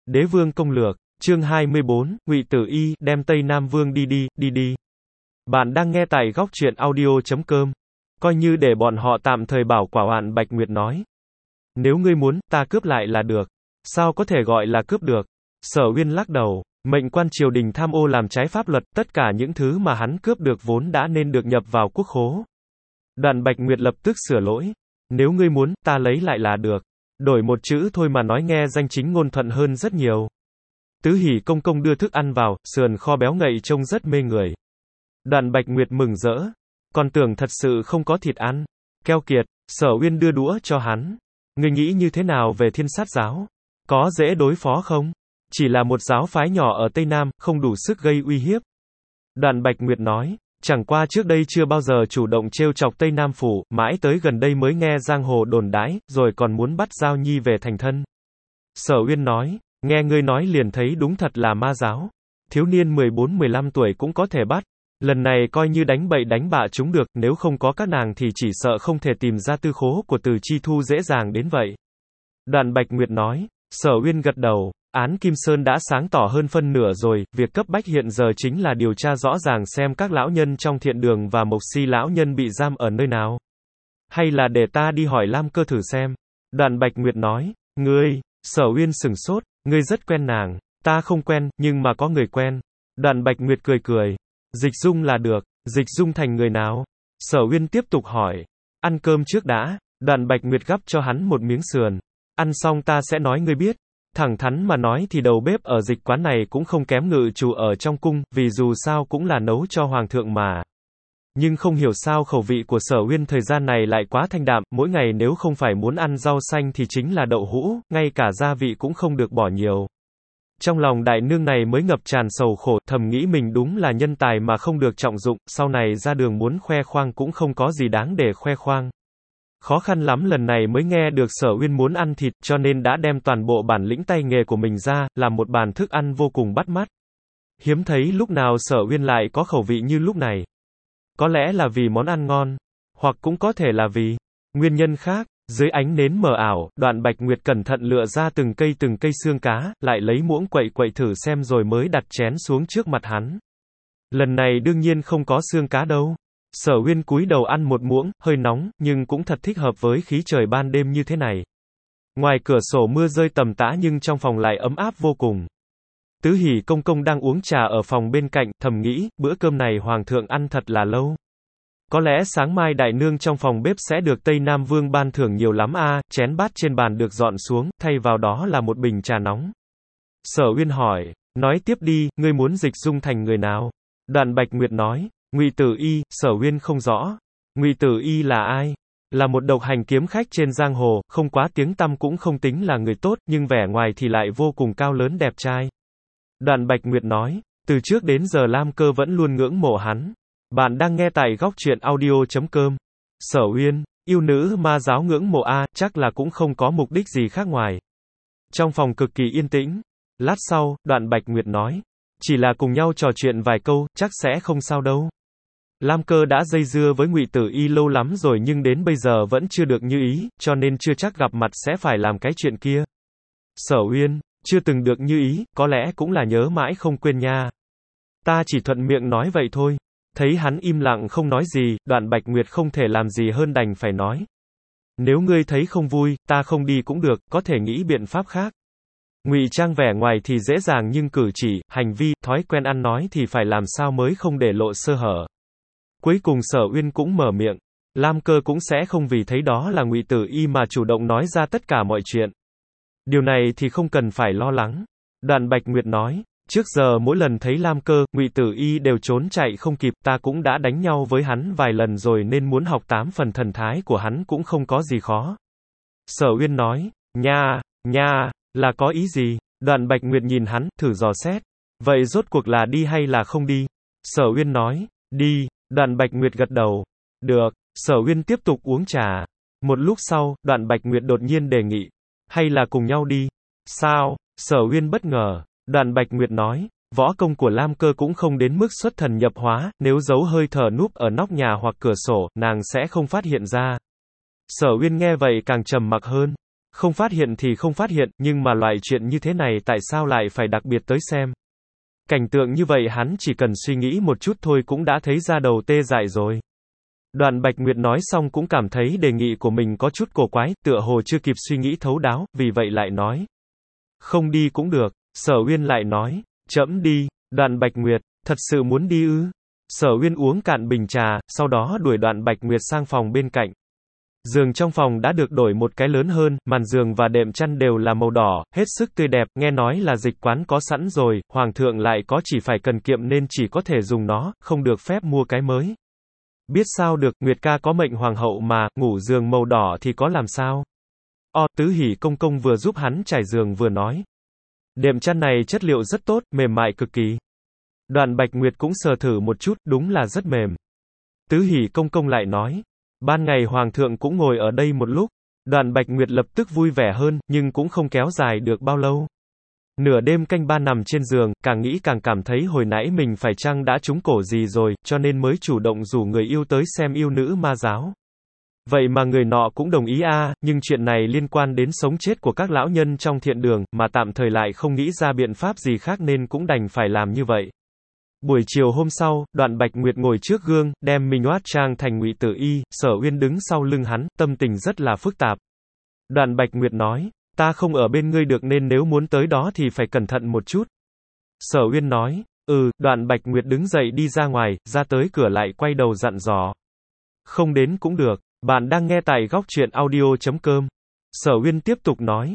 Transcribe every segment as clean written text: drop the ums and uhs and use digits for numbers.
Đế vương công lược, chương 24, Ngụy Tử Y, đem Tây Nam Vương đi. Bạn đang nghe tại góc truyện audio.com. Coi như để bọn họ tạm thời bảo quả hoạn. Bạch Nguyệt nói. Nếu ngươi muốn, ta cướp lại là được. Sao có thể gọi là cướp được? Sở Uyên lắc đầu. Mệnh quan triều đình tham ô làm trái pháp luật, tất cả những thứ mà hắn cướp được vốn đã nên được nhập vào quốc khố. Đoạn Bạch Nguyệt lập tức sửa lỗi. Nếu ngươi muốn, ta lấy lại là được. Đổi một chữ thôi mà nói nghe danh chính ngôn thuận hơn rất nhiều. Tứ Hỉ công công đưa thức ăn vào, sườn kho béo ngậy trông rất mê người. Đoạn Bạch Nguyệt mừng rỡ. Còn tưởng thật sự không có thịt ăn. Keo kiệt, Sở Uyên đưa đũa cho hắn. Ngươi nghĩ như thế nào về Thiên Sát giáo? Có dễ đối phó không? Chỉ là một giáo phái nhỏ ở Tây Nam, không đủ sức gây uy hiếp. Đoạn Bạch Nguyệt nói. Chẳng qua trước đây chưa bao giờ chủ động trêu chọc Tây Nam Phủ, mãi tới gần đây mới nghe giang hồ đồn đãi, rồi còn muốn bắt Giao Nhi về thành thân. Sở Uyên nói, nghe ngươi nói liền thấy đúng thật là ma giáo. Thiếu niên 14-15 tuổi cũng có thể bắt. Lần này coi như đánh bậy đánh bạ chúng được, nếu không có các nàng thì chỉ sợ không thể tìm ra tư khố của Từ Chi Thu dễ dàng đến vậy. Đoạn Bạch Nguyệt nói, Sở Uyên gật đầu. Án Kim Sơn đã sáng tỏ hơn phân nửa rồi, việc cấp bách hiện giờ chính là điều tra rõ ràng xem các lão nhân trong Thiện Đường và Mộc Si lão nhân bị giam ở nơi nào. Hay là để ta đi hỏi Lam Cơ thử xem. Đoạn Bạch Nguyệt nói, ngươi, Sở Uyên sửng sốt, ngươi rất quen nàng. Ta không quen, nhưng mà có người quen. Đoạn Bạch Nguyệt cười. Dịch Dung là được, Dịch Dung thành người nào? Sở Uyên tiếp tục hỏi. Ăn cơm trước đã. Đoạn Bạch Nguyệt gắp cho hắn một miếng sườn. Ăn xong ta sẽ nói ngươi biết. Thẳng thắn mà nói thì đầu bếp ở dịch quán này cũng không kém ngự chủ ở trong cung, vì dù sao cũng là nấu cho hoàng thượng mà. Nhưng không hiểu sao khẩu vị của Sở Uyên thời gian này lại quá thanh đạm, mỗi ngày nếu không phải muốn ăn rau xanh thì chính là đậu hũ, ngay cả gia vị cũng không được bỏ nhiều. Trong lòng đại nương này mới ngập tràn sầu khổ, thầm nghĩ mình đúng là nhân tài mà không được trọng dụng, sau này ra đường muốn khoe khoang cũng không có gì đáng để khoe khoang. Khó khăn lắm lần này mới nghe được Sở Uyên muốn ăn thịt, cho nên đã đem toàn bộ bản lĩnh tay nghề của mình ra, làm một bàn thức ăn vô cùng bắt mắt. Hiếm thấy lúc nào Sở Uyên lại có khẩu vị như lúc này. Có lẽ là vì món ăn ngon, hoặc cũng có thể là vì nguyên nhân khác. Dưới ánh nến mờ ảo, Đoạn Bạch Nguyệt cẩn thận lựa ra từng cây xương cá, lại lấy muỗng quậy thử xem rồi mới đặt chén xuống trước mặt hắn. Lần này đương nhiên không có xương cá đâu. Sở Uyên cúi đầu ăn một muỗng, hơi nóng, nhưng cũng thật thích hợp với khí trời ban đêm như thế này. Ngoài cửa sổ mưa rơi tầm tã nhưng trong phòng lại ấm áp vô cùng. Tứ Hỉ công công đang uống trà ở phòng bên cạnh, thầm nghĩ, bữa cơm này hoàng thượng ăn thật là lâu. Có lẽ sáng mai đại nương trong phòng bếp sẽ được Tây Nam Vương ban thưởng nhiều lắm a. Chén bát trên bàn được dọn xuống, thay vào đó là một bình trà nóng. Sở Uyên hỏi, nói tiếp đi, ngươi muốn Dịch Dung thành người nào? Đoạn Bạch Nguyệt nói, Ngụy Tử Y. Sở Uyên không rõ. Ngụy Tử Y là ai? Là một độc hành kiếm khách trên giang hồ, không quá tiếng tăm cũng không tính là người tốt, nhưng vẻ ngoài thì lại vô cùng cao lớn đẹp trai. Đoạn Bạch Nguyệt nói, từ trước đến giờ Lam Cơ vẫn luôn ngưỡng mộ hắn. Bạn đang nghe tại góc truyện audio.com. Sở Uyên, yêu nữ ma giáo ngưỡng mộ a, chắc là cũng không có mục đích gì khác ngoài. Trong phòng cực kỳ yên tĩnh. Lát sau, Đoạn Bạch Nguyệt nói, chỉ là cùng nhau trò chuyện vài câu, chắc sẽ không sao đâu. Lam Cơ đã dây dưa với Ngụy Tử Y lâu lắm rồi nhưng đến bây giờ vẫn chưa được như ý, cho nên chưa chắc gặp mặt sẽ phải làm cái chuyện kia. Sở Uyên, chưa từng được như ý, có lẽ cũng là nhớ mãi không quên nha. Ta chỉ thuận miệng nói vậy thôi. Thấy hắn im lặng không nói gì, Đoạn Bạch Nguyệt không thể làm gì hơn đành phải nói. Nếu ngươi thấy không vui, ta không đi cũng được, có thể nghĩ biện pháp khác. Ngụy trang vẻ ngoài thì dễ dàng nhưng cử chỉ, hành vi, thói quen ăn nói thì phải làm sao mới không để lộ sơ hở. Cuối cùng Sở Uyên cũng mở miệng. Lam Cơ cũng sẽ không vì thấy đó là Ngụy Tử Y mà chủ động nói ra tất cả mọi chuyện. Điều này thì không cần phải lo lắng. Đoạn Bạch Nguyệt nói. Trước giờ mỗi lần thấy Lam Cơ, Ngụy Tử Y đều trốn chạy không kịp, ta cũng đã đánh nhau với hắn vài lần rồi nên muốn học 8 phần thần thái của hắn cũng không có gì khó. Sở Uyên nói, nha, là có ý gì? Đoạn Bạch Nguyệt nhìn hắn, thử dò xét. Vậy rốt cuộc là đi hay là không đi? Sở Uyên nói, đi. Đoạn Bạch Nguyệt gật đầu. Được. Sở Uyên tiếp tục uống trà. Một lúc sau, Đoạn Bạch Nguyệt đột nhiên đề nghị. Hay là cùng nhau đi? Sao? Sở Uyên bất ngờ. Đoạn Bạch Nguyệt nói, võ công của Lam Cơ cũng không đến mức xuất thần nhập hóa, nếu giấu hơi thở núp ở nóc nhà hoặc cửa sổ, nàng sẽ không phát hiện ra. Sở Uyên nghe vậy càng trầm mặc hơn. Không phát hiện thì không phát hiện, nhưng mà loại chuyện như thế này tại sao lại phải đặc biệt tới xem. Cảnh tượng như vậy hắn chỉ cần suy nghĩ một chút thôi cũng đã thấy da đầu tê dại rồi. Đoạn Bạch Nguyệt nói xong cũng cảm thấy đề nghị của mình có chút cổ quái, tựa hồ chưa kịp suy nghĩ thấu đáo, vì vậy lại nói. Không đi cũng được. Sở Uyên lại nói. Trẫm đi. Đoạn Bạch Nguyệt, thật sự muốn đi ư? Sở Uyên uống cạn bình trà, sau đó đuổi Đoạn Bạch Nguyệt sang phòng bên cạnh. Giường trong phòng đã được đổi một cái lớn hơn, màn giường và đệm chăn đều là màu đỏ, hết sức tươi đẹp, nghe nói là dịch quán có sẵn rồi, hoàng thượng lại có chỉ phải cần kiệm nên chỉ có thể dùng nó, không được phép mua cái mới. Biết sao được, Nguyệt ca có mệnh hoàng hậu mà, ngủ giường màu đỏ thì có làm sao? Tứ Hỷ công công vừa giúp hắn trải giường vừa nói. Đệm chăn này chất liệu rất tốt, mềm mại cực kỳ. Đoạn Bạch Nguyệt cũng sờ thử một chút, đúng là rất mềm. Tứ Hỷ công công lại nói. Ban ngày hoàng thượng cũng ngồi ở đây một lúc. Đoạn Bạch Nguyệt lập tức vui vẻ hơn, nhưng cũng không kéo dài được bao lâu. Nửa đêm canh ba nằm trên giường, càng nghĩ càng cảm thấy hồi nãy mình phải chăng đã trúng cổ gì rồi, cho nên mới chủ động rủ người yêu tới xem yêu nữ ma giáo. Vậy mà người nọ cũng đồng ý nhưng chuyện này liên quan đến sống chết của các lão nhân trong thiện đường, mà tạm thời lại không nghĩ ra biện pháp gì khác nên cũng đành phải làm như vậy. Buổi chiều hôm sau, Đoạn Bạch Nguyệt ngồi trước gương, đem mình hóa trang thành Ngụy Tử Y, Sở Uyên đứng sau lưng hắn, tâm tình rất là phức tạp. Đoạn Bạch Nguyệt nói, ta không ở bên ngươi được nên nếu muốn tới đó thì phải cẩn thận một chút. Sở Uyên nói, Đoạn Bạch Nguyệt đứng dậy đi ra ngoài, ra tới cửa lại quay đầu dặn dò. Không đến cũng được, bạn đang nghe tại góc truyện audio.com. Sở Uyên tiếp tục nói,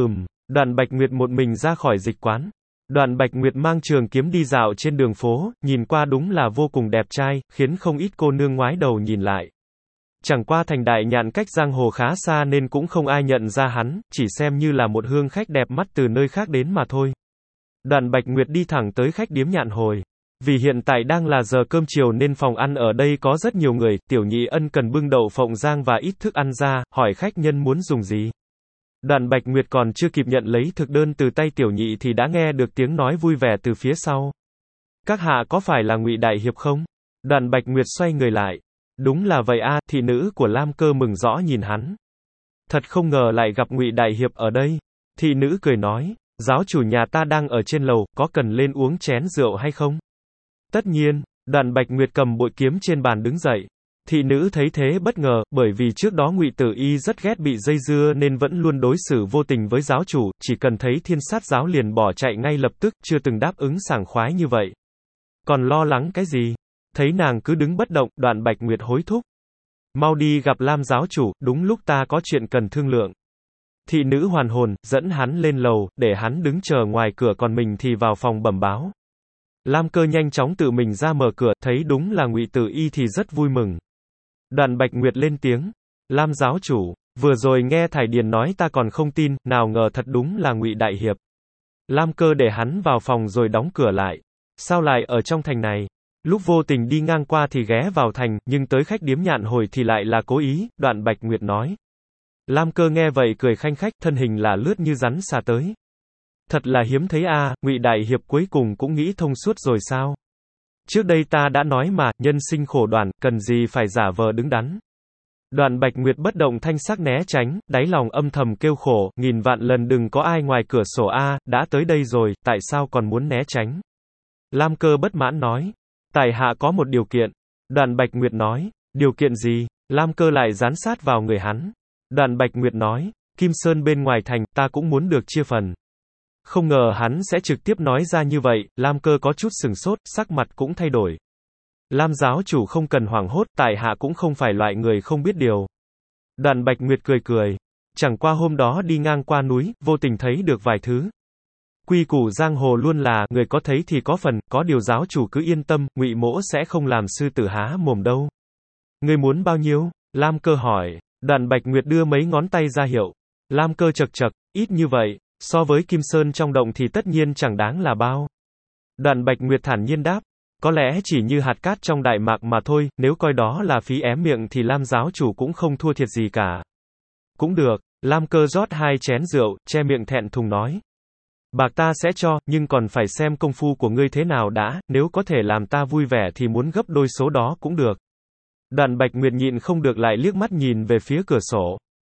Đoạn Bạch Nguyệt một mình ra khỏi dịch quán. Đoạn Bạch Nguyệt mang trường kiếm đi dạo trên đường phố, nhìn qua đúng là vô cùng đẹp trai, khiến không ít cô nương ngoái đầu nhìn lại. Chẳng qua thành Đại Nhạn cách giang hồ khá xa nên cũng không ai nhận ra hắn, chỉ xem như là một hương khách đẹp mắt từ nơi khác đến mà thôi. Đoạn Bạch Nguyệt đi thẳng tới khách điếm Nhạn Hồi. Vì hiện tại đang là giờ cơm chiều nên phòng ăn ở đây có rất nhiều người, Tiểu Nhị ân cần bưng đậu phộng rang và ít thức ăn ra, hỏi khách nhân muốn dùng gì. Đoạn Bạch Nguyệt còn chưa kịp nhận lấy thực đơn từ tay Tiểu Nhị thì đã nghe được tiếng nói vui vẻ từ phía sau. Các hạ có phải là Ngụy đại hiệp không? Đoạn Bạch Nguyệt xoay người lại. Đúng là vậy thị nữ của Lam Cơ mừng rõ nhìn hắn. Thật không ngờ lại gặp Ngụy đại hiệp ở đây. Thị nữ cười nói, giáo chủ nhà ta đang ở trên lầu, có cần lên uống chén rượu hay không? Tất nhiên. Đoạn Bạch Nguyệt cầm bội kiếm trên bàn đứng dậy. Thị nữ thấy thế bất ngờ, bởi vì trước đó Ngụy Tử Y rất ghét bị dây dưa nên vẫn luôn đối xử vô tình với giáo chủ, chỉ cần thấy Thiên Sát giáo liền bỏ chạy ngay lập tức, chưa từng đáp ứng sảng khoái như vậy. Còn lo lắng cái gì? Thấy nàng cứ đứng bất động, Đoạn Bạch Nguyệt hối thúc. Mau đi gặp Lam giáo chủ, đúng lúc ta có chuyện cần thương lượng. Thị nữ hoàn hồn, dẫn hắn lên lầu, để hắn đứng chờ ngoài cửa còn mình thì vào phòng bẩm báo. Lam Cơ nhanh chóng tự mình ra mở cửa, thấy đúng là Ngụy Tử Y thì rất vui mừng. Đoạn Bạch Nguyệt lên tiếng, Lam giáo chủ, vừa rồi nghe Thải Điền nói ta còn không tin, nào ngờ thật đúng là Ngụy đại hiệp. Lam Cơ để hắn vào phòng rồi đóng cửa lại. Sao lại ở trong thành này? Lúc vô tình đi ngang qua thì ghé vào thành, nhưng tới khách điếm Nhạn Hồi thì lại là cố ý, Đoạn Bạch Nguyệt nói. Lam Cơ nghe vậy cười khanh khách, thân hình là lướt như rắn xà tới. Thật là hiếm thấy Ngụy đại hiệp cuối cùng cũng nghĩ thông suốt rồi sao? Trước đây ta đã nói mà, nhân sinh khổ đoạn, cần gì phải giả vờ đứng đắn. Đoạn Bạch Nguyệt bất động thanh sắc né tránh, đáy lòng âm thầm kêu khổ, nghìn vạn lần đừng có ai ngoài cửa sổ đã tới đây rồi, tại sao còn muốn né tránh? Lam Cơ bất mãn nói, tại hạ có một điều kiện. Đoạn Bạch Nguyệt nói, điều kiện gì? Lam Cơ lại dán sát vào người hắn. Đoạn Bạch Nguyệt nói, Kim Sơn bên ngoài thành, ta cũng muốn được chia phần. Không ngờ hắn sẽ trực tiếp nói ra như vậy, Lam Cơ có chút sừng sốt, sắc mặt cũng thay đổi. Lam giáo chủ không cần hoảng hốt, tại hạ cũng không phải loại người không biết điều. Đoạn Bạch Nguyệt cười cười. Chẳng qua hôm đó đi ngang qua núi, vô tình thấy được vài thứ. Quy củ giang hồ luôn là, người có thấy thì có phần, có điều giáo chủ cứ yên tâm, Ngụy mỗ sẽ không làm sư tử há mồm đâu. Ngươi muốn bao nhiêu? Lam Cơ hỏi. Đoạn Bạch Nguyệt đưa mấy ngón tay ra hiệu. Lam Cơ chậc chậc, ít như vậy. So với Kim Sơn trong động thì tất nhiên chẳng đáng là bao. Đoạn Bạch Nguyệt thản nhiên đáp, có lẽ chỉ như hạt cát trong đại mạc mà thôi, nếu coi đó là phí ém miệng thì Lam giáo chủ cũng không thua thiệt gì cả. Cũng được, Lam Cơ rót 2 chén rượu, che miệng thẹn thùng nói. Bạc ta sẽ cho, nhưng còn phải xem công phu của ngươi thế nào đã, nếu có thể làm ta vui vẻ thì muốn gấp đôi số đó cũng được. Đoạn Bạch Nguyệt nhịn không được lại liếc mắt nhìn về phía cửa sổ.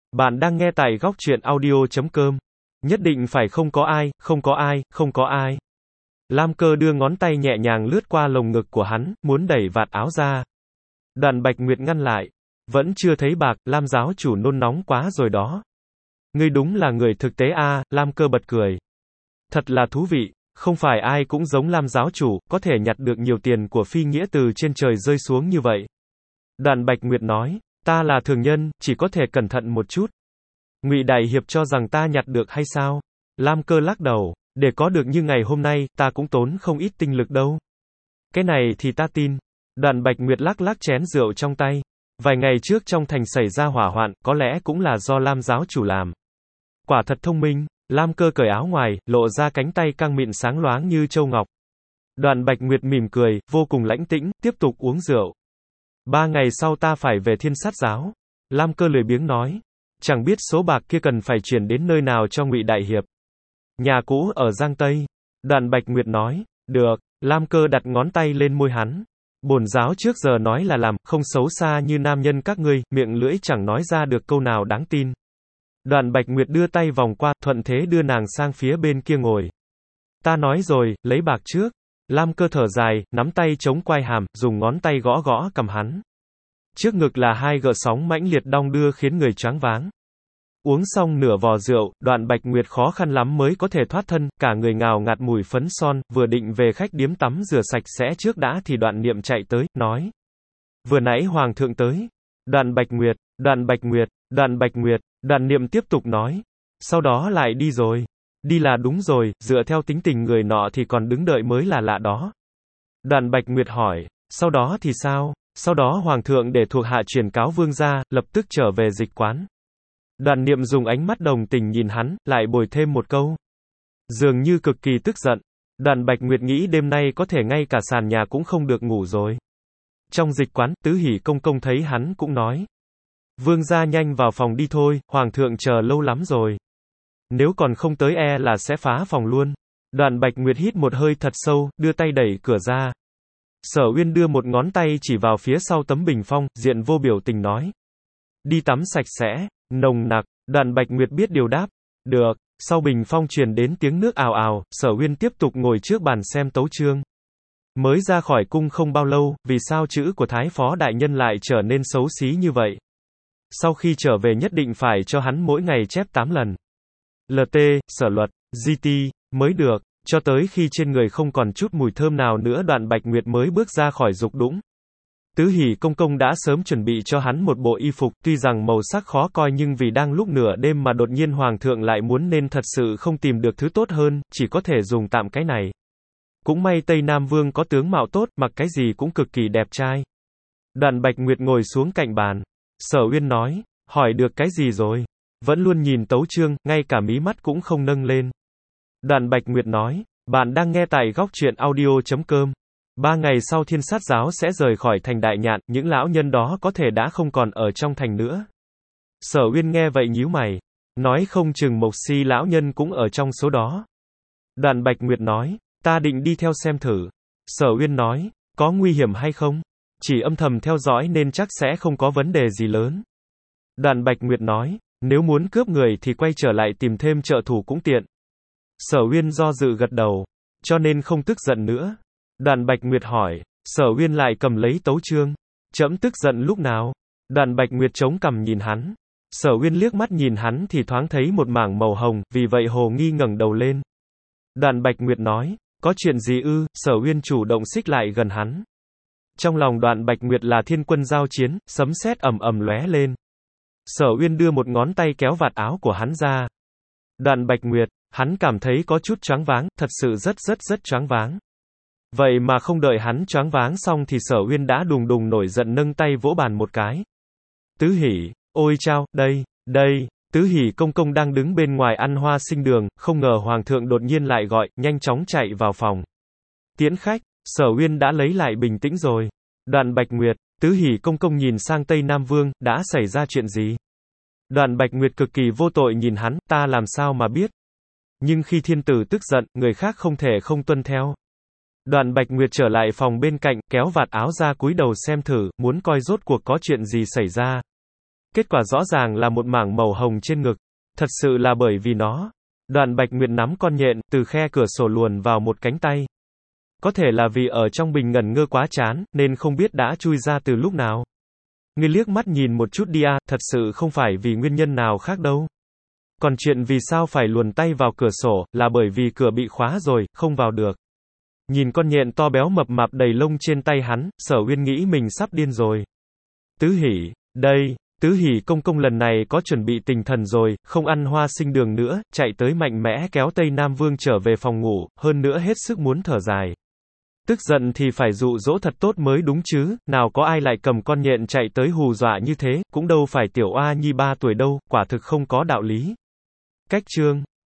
Bạn đang nghe tại góc truyện audio.com. Nhất định phải không có ai, không có ai, không có ai. Lam Cơ đưa ngón tay nhẹ nhàng lướt qua lồng ngực của hắn, muốn đẩy vạt áo ra. Đoàn Bạch Nguyệt ngăn lại. Vẫn chưa thấy bạc, Lam giáo chủ nôn nóng quá rồi đó. Ngươi đúng là người thực tế a, Lam Cơ bật cười. Thật là thú vị, không phải ai cũng giống Lam giáo chủ, có thể nhặt được nhiều tiền của phi nghĩa từ trên trời rơi xuống như vậy. Đoàn Bạch Nguyệt nói, ta là thường nhân, chỉ có thể cẩn thận một chút. Ngụy Đại Hiệp cho rằng ta nhặt được hay sao? Lam Cơ lắc đầu, để có được như ngày hôm nay, ta cũng tốn không ít tinh lực đâu. Cái này thì ta tin. Đoàn Bạch Nguyệt lắc lắc chén rượu trong tay. Vài ngày trước trong thành xảy ra hỏa hoạn, có lẽ cũng là do Lam giáo chủ làm. Quả thật thông minh. Lam Cơ cởi áo ngoài, lộ ra cánh tay căng mịn sáng loáng như châu ngọc. Đoàn Bạch Nguyệt mỉm cười, vô cùng lãnh tĩnh, tiếp tục uống rượu. 3 ngày sau ta phải về Thiên Sát giáo. Lam Cơ lười biếng nói. Chẳng biết số bạc kia cần phải chuyển đến nơi nào cho Ngụy Đại Hiệp. Nhà cũ ở Giang Tây. Đoàn Bạch Nguyệt nói. Được. Lam Cơ đặt ngón tay lên môi hắn. Bổn giáo trước giờ nói là làm, không xấu xa như nam nhân các ngươi, miệng lưỡi chẳng nói ra được câu nào đáng tin. Đoàn Bạch Nguyệt đưa tay vòng qua, thuận thế đưa nàng sang phía bên kia ngồi. Ta nói rồi, lấy bạc trước. Lam Cơ thở dài, nắm tay chống quai hàm, dùng ngón tay gõ gõ cầm hắn. Trước ngực là hai gợn sóng mãnh liệt đong đưa khiến người choáng váng. Uống xong nửa vò rượu, Đoàn Bạch Nguyệt khó khăn lắm mới có thể thoát thân, cả người ngào ngạt mùi phấn son, vừa định về khách điếm tắm rửa sạch sẽ trước đã thì Đoạn Niệm chạy tới, nói. Vừa nãy Hoàng thượng tới. Đoàn Bạch Nguyệt, Đoàn Bạch Nguyệt, Đoàn Bạch Nguyệt, Đoàn Niệm tiếp tục nói. Sau đó lại đi rồi. Đi là đúng rồi, dựa theo tính tình người nọ thì còn đứng đợi mới là lạ đó. Đoàn Bạch Nguyệt hỏi, sau đó thì sao? Sau đó Hoàng thượng để thuộc hạ truyền cáo vương gia, lập tức trở về dịch quán. Đoàn Niệm dùng ánh mắt đồng tình nhìn hắn, lại bồi thêm một câu. Dường như cực kỳ tức giận. Đoàn Bạch Nguyệt nghĩ đêm nay có thể ngay cả sàn nhà cũng không được ngủ rồi. Trong dịch quán, Tứ Hỷ công công thấy hắn cũng nói. Vương gia nhanh vào phòng đi thôi, Hoàng thượng chờ lâu lắm rồi. Nếu còn không tới là sẽ phá phòng luôn. Đoàn Bạch Nguyệt hít một hơi thật sâu, đưa tay đẩy cửa ra. Sở Uyên đưa một ngón tay chỉ vào phía sau tấm bình phong, diện vô biểu tình nói. Đi tắm sạch sẽ, nồng nặc. Đoàn Bạch Nguyệt biết điều đáp. Được. Sau bình phong truyền đến tiếng nước ào ào, Sở Uyên tiếp tục ngồi trước bàn xem tấu chương. Mới ra khỏi cung không bao lâu, vì sao chữ của Thái Phó Đại Nhân lại trở nên xấu xí như vậy? Sau khi trở về nhất định phải cho hắn mỗi ngày chép 8 lần. LT, sở luật, GT, mới được, cho tới khi trên người không còn chút mùi thơm nào nữa Đoàn Bạch Nguyệt mới bước ra khỏi dục đũng. Tứ Hỷ công công đã sớm chuẩn bị cho hắn một bộ y phục, tuy rằng màu sắc khó coi nhưng vì đang lúc nửa đêm mà đột nhiên Hoàng thượng lại muốn nên thật sự không tìm được thứ tốt hơn, chỉ có thể dùng tạm cái này. Cũng may Tây Nam Vương có tướng mạo tốt, mặc cái gì cũng cực kỳ đẹp trai. Đoàn Bạch Nguyệt ngồi xuống cạnh bàn. Sở Uyên nói, hỏi được cái gì rồi? Vẫn luôn nhìn tấu chương, ngay cả mí mắt cũng không nâng lên. Đoàn Bạch Nguyệt nói, bạn đang nghe tại góc truyện audio.com. 3 ngày sau Thiên Sát giáo sẽ rời khỏi thành Đại Nhạn, những lão nhân đó có thể đã không còn ở trong thành nữa. Sở Uyên nghe vậy nhíu mày, nói không chừng Mộc Si lão nhân cũng ở trong số đó. Đoàn Bạch Nguyệt nói, ta định đi theo xem thử. Sở Uyên nói, có nguy hiểm hay không? Chỉ âm thầm theo dõi nên chắc sẽ không có vấn đề gì lớn. Đoàn Bạch Nguyệt nói, nếu muốn cướp người thì quay trở lại tìm thêm trợ thủ cũng tiện. Sở Uyên do dự gật đầu, cho nên không tức giận nữa. Đoàn Bạch Nguyệt hỏi, Sở Uyên lại cầm lấy tấu chương. Trẫm tức giận lúc nào? Đoàn Bạch Nguyệt chống cằm nhìn hắn. Sở Uyên liếc mắt nhìn hắn thì thoáng thấy một mảng màu hồng, vì vậy hồ nghi ngẩng đầu lên. Đoàn Bạch Nguyệt nói, có chuyện gì ư? Sở Uyên chủ động xích lại gần hắn. Trong lòng Đoàn Bạch Nguyệt là thiên quân giao chiến, sấm sét ầm ầm lóe lên. Sở Uyên đưa một ngón tay kéo vạt áo của hắn ra. Đoàn Bạch Nguyệt, hắn cảm thấy có chút choáng váng, thật sự rất choáng váng. Vậy mà không đợi hắn choáng váng xong thì Sở Uyên đã đùng đùng nổi giận nâng tay vỗ bàn một cái. Tứ Hỷ, ôi chao, đây. Tứ Hỷ công công đang đứng bên ngoài ăn hoa sinh đường, không ngờ Hoàng thượng đột nhiên lại gọi, nhanh chóng chạy vào phòng. Tiễn khách. Sở Uyên đã lấy lại bình tĩnh rồi. Đoàn Bạch Nguyệt, Tứ Hỷ công công nhìn sang Tây Nam Vương, đã xảy ra chuyện gì? Đoàn Bạch Nguyệt cực kỳ vô tội nhìn hắn, ta làm sao mà biết? Nhưng khi thiên tử tức giận, người khác không thể không tuân theo. Đoàn Bạch Nguyệt trở lại phòng bên cạnh, kéo vạt áo ra cúi đầu xem thử, muốn coi rốt cuộc có chuyện gì xảy ra. Kết quả rõ ràng là một mảng màu hồng trên ngực. Thật sự là bởi vì nó. Đoạn Bạch Nguyệt nắm con nhện, từ khe cửa sổ luồn vào một cánh tay. Có thể là vì ở trong bình ngẩn ngơ quá chán, nên không biết đã chui ra từ lúc nào. Ngươi liếc mắt nhìn một chút đi à, thật sự không phải vì nguyên nhân nào khác đâu. Còn chuyện vì sao phải luồn tay vào cửa sổ, là bởi vì cửa bị khóa rồi, không vào được. Nhìn con nhện to béo mập mạp đầy lông trên tay hắn, Sở Uyên nghĩ mình sắp điên rồi. Tứ Hỷ, đây, Tứ Hỷ công công lần này có chuẩn bị tinh thần rồi, không ăn hoa sinh đường nữa, chạy tới mạnh mẽ kéo Tây Nam Vương trở về phòng ngủ, hơn nữa hết sức muốn thở dài. Tức giận thì phải dụ dỗ thật tốt mới đúng chứ, nào có ai lại cầm con nhện chạy tới hù dọa như thế, cũng đâu phải tiểu oa nhi 3 tuổi đâu, quả thực không có đạo lý. Cách chương